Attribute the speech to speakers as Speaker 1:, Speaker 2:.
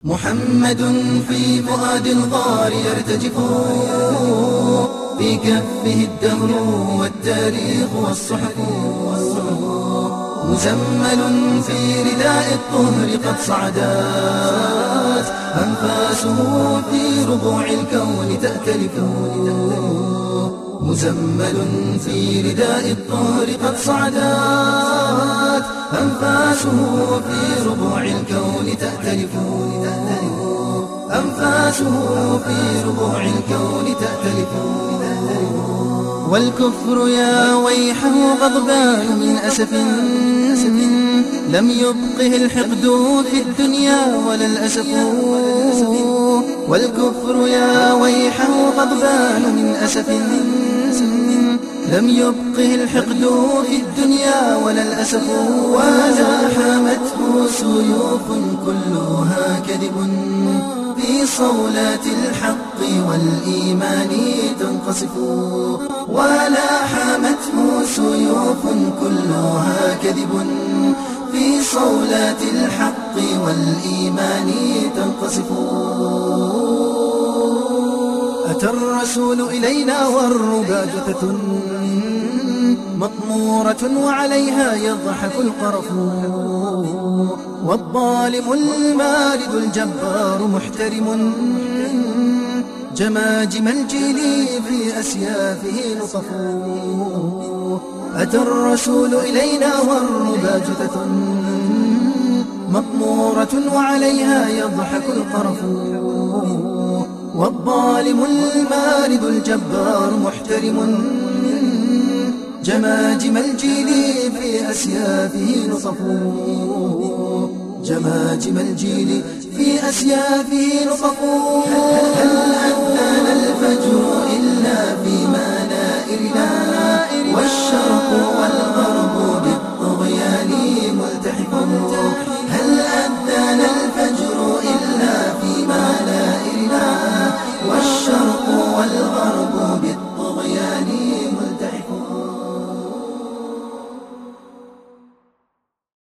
Speaker 1: محمد في فؤاد الغار يرتجف، في كفه الدهر والتاريخ والصحف، مزمل في رداء الطهر قد صعدت أنفاسه في ربوع الكون تأتلف، مزمل في رداء الطهر قد صعدت أنفاسه في ربوع الكون تأتلف، أنفاسه في ربوع الكون تأتلف. والكفر يا ويحه غضبان من أسف، لم يبقه الحقد في الدنيا ولا الأسف. والكفر يا ويحه غضبان من أسف، لم يبقه الحقد في الدنيا ولا الأسف. ولا حامته سيوف كلها كذب، في صولات الحق والإيمان تنقصف. ولا حامته سيوف كلها كذب، في صولات الحق والإيمان تنقصف. أتى الرسول إلينا والربا جثة مطمورة وعليها يضحك القرف، والظالم المارد الجبار محترم، جماجم الجيل في أسيافه لطف. أتى الرسول إلينا والربا جثة مطمورة وعليها يضحك القرف، والظالم المارد الجبار محترم، جماجم الجيل في أسيافه لطف. جماجم الجيل في أسيافه لطف. هل أذن الفجر إلا في منائرنا، والشرق والغرب بالطغيان ملتحف. هل أذن الفجر إلا في منائرنا، والشرق والغرب